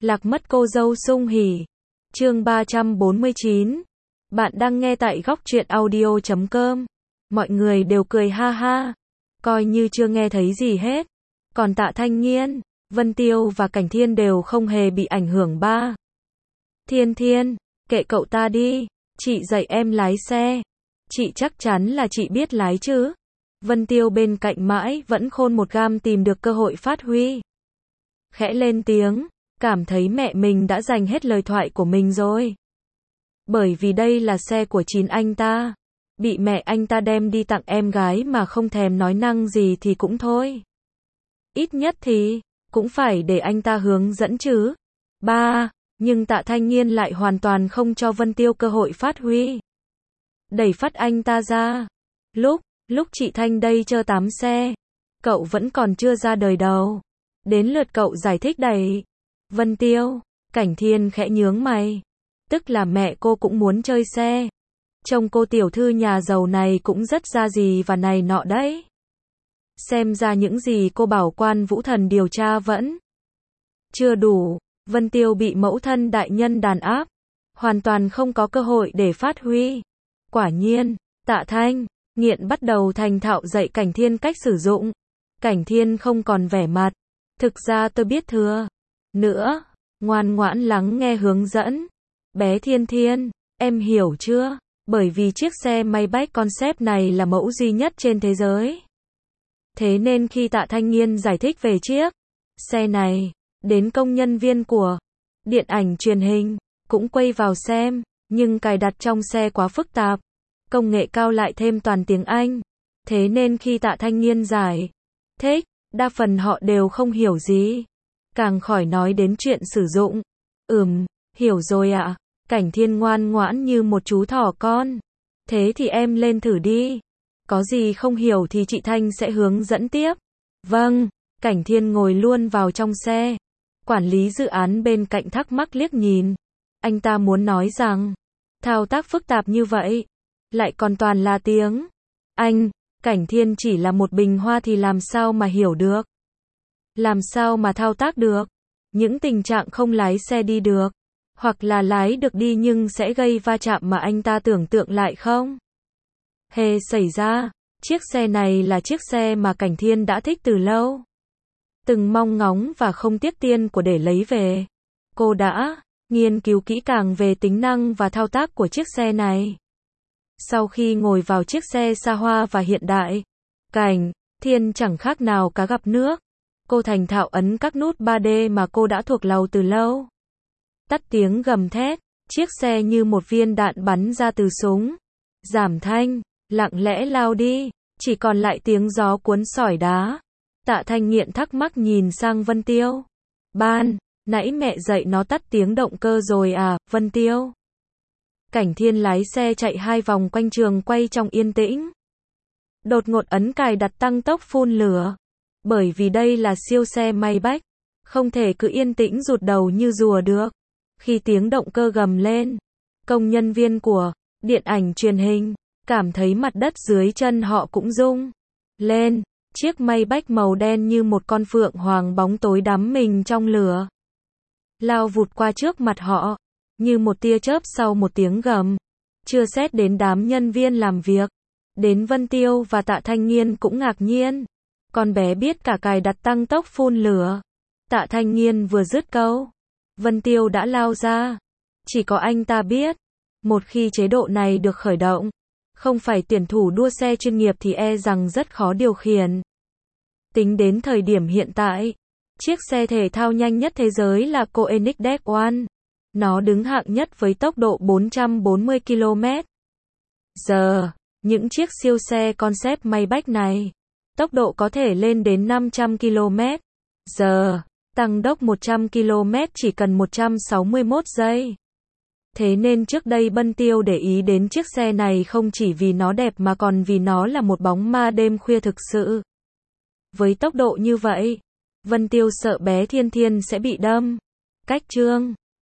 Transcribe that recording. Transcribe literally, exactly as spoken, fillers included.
Lạc mất cô dâu sung hỉ. Chương ba trăm bốn mươi chín. Bạn đang nghe tại góc truyện audio chấm com. Mọi người đều cười ha ha, coi như chưa nghe thấy gì hết. Còn Tạ Thanh Nghiên, Vân Tiêu và Cảnh Thiên đều không hề bị ảnh hưởng ba. Thiên Thiên, kệ cậu ta đi, chị dạy em lái xe. Chị chắc chắn là chị biết lái chứ. Vân Tiêu bên cạnh mãi vẫn khôn một gam tìm được cơ hội phát huy. Khẽ lên tiếng, cảm thấy mẹ mình đã dành hết lời thoại của mình rồi. Bởi vì đây là xe của chính anh ta. Bị mẹ anh ta đem đi tặng em gái mà không thèm nói năng gì thì cũng thôi. Ít nhất thì, cũng phải để anh ta hướng dẫn chứ. Ba, nhưng Tạ Thanh Nghiên lại hoàn toàn không cho Vân Tiêu cơ hội phát huy. Đẩy phát anh ta ra. Lúc, lúc chị Thanh đây chơ tám xe, cậu vẫn còn chưa ra đời đâu. Đến lượt cậu giải thích đẩy. Vân Tiêu, Cảnh Thiên khẽ nhướng mày. Tức là mẹ cô cũng muốn chơi xe. Trông cô tiểu thư nhà giàu này cũng rất ra gì và này nọ đấy. Xem ra những gì cô bảo Quan Vũ Thần điều tra vẫn chưa đủ. Vân Tiêu bị mẫu thân đại nhân đàn áp, hoàn toàn không có cơ hội để phát huy. Quả nhiên, Tạ Thanh Nghiện bắt đầu thành thạo dạy Cảnh Thiên cách sử dụng. Cảnh Thiên không còn vẻ mặt. Thực ra tôi biết thừa nữa, ngoan ngoãn lắng nghe hướng dẫn. Bé Thiên Thiên, em hiểu chưa? Bởi vì chiếc xe Maybach concept này là mẫu duy nhất trên thế giới. Thế nên khi Tạ Thanh Nghiên giải thích về chiếc xe này, đến công nhân viên của điện ảnh truyền hình cũng quay vào xem, nhưng cài đặt trong xe quá phức tạp, công nghệ cao lại thêm toàn tiếng Anh. Thế nên khi Tạ Thanh Nghiên giải thích, đa phần họ đều không hiểu gì. Càng khỏi nói đến chuyện sử dụng. Ừm, hiểu rồi ạ. Cảnh Thiên ngoan ngoãn như một chú thỏ con. Thế thì em lên thử đi. Có gì không hiểu thì chị Thanh sẽ hướng dẫn tiếp. Vâng, Cảnh Thiên ngồi luôn vào trong xe. Quản lý dự án bên cạnh thắc mắc liếc nhìn. Anh ta muốn nói rằng, thao tác phức tạp như vậy, lại còn toàn là tiếng Anh. Cảnh Thiên chỉ là một bình hoa thì làm sao mà hiểu được. Làm sao mà thao tác được. Những tình trạng không lái xe đi được. Hoặc là lái được đi nhưng sẽ gây va chạm mà anh ta tưởng tượng lại không hề xảy ra. Chiếc xe này là chiếc xe mà Cảnh Thiên đã thích từ lâu. Từng mong ngóng và không tiếc tiền của để lấy về. Cô đã nghiên cứu kỹ càng về tính năng và thao tác của chiếc xe này. Sau khi ngồi vào chiếc xe xa hoa và hiện đại, Cảnh Thiên chẳng khác nào cá gặp nước. Cô thành thạo ấn các nút ba D mà cô đã thuộc lòng từ lâu. Tắt tiếng gầm thét, chiếc xe như một viên đạn bắn ra từ súng. Giảm thanh, lặng lẽ lao đi, chỉ còn lại tiếng gió cuốn sỏi đá. Tạ Thanh Nghiện thắc mắc nhìn sang Vân Tiêu. Ban, nãy mẹ dạy nó tắt tiếng động cơ rồi à, Vân Tiêu? Cảnh Thiên lái xe chạy hai vòng quanh trường quay trong yên tĩnh. Đột ngột ấn cài đặt tăng tốc phun lửa. Bởi vì đây là siêu xe Maybach, không thể cứ yên tĩnh rụt đầu như rùa được. Khi tiếng động cơ gầm lên, công nhân viên của điện ảnh truyền hình cảm thấy mặt đất dưới chân họ cũng rung lên. Chiếc Maybach màu đen như một con phượng hoàng bóng tối đắm mình trong lửa, lao vụt qua trước mặt họ, như một tia chớp sau một tiếng gầm. Chưa xét đến đám nhân viên làm việc, đến Vân Tiêu và Tạ Thanh Nghiên cũng ngạc nhiên. Con bé biết cả cài đặt tăng tốc phun lửa. Tạ Thanh Nghiên vừa dứt câu, Vân Tiêu đã lao ra. Chỉ có anh ta biết, một khi chế độ này được khởi động, không phải tuyển thủ đua xe chuyên nghiệp thì e rằng rất khó điều khiển. Tính đến thời điểm hiện tại, chiếc xe thể thao nhanh nhất thế giới là Koenigsegg One. Nó đứng hạng nhất với tốc độ bốn trăm bốn mươi ki lô mét giờ. Những chiếc siêu xe concept Maybach này, tốc độ có thể lên đến năm trăm ki lô mét giờ. Tăng tốc một trăm ki lô mét chỉ cần một trăm sáu mươi mốt giây. Thế nên trước đây Vân Tiêu để ý đến chiếc xe này không chỉ vì nó đẹp mà còn vì nó là một bóng ma đêm khuya thực sự. Với tốc độ như vậy, Vân Tiêu sợ bé Thiên Thiên sẽ bị đâm cách chương.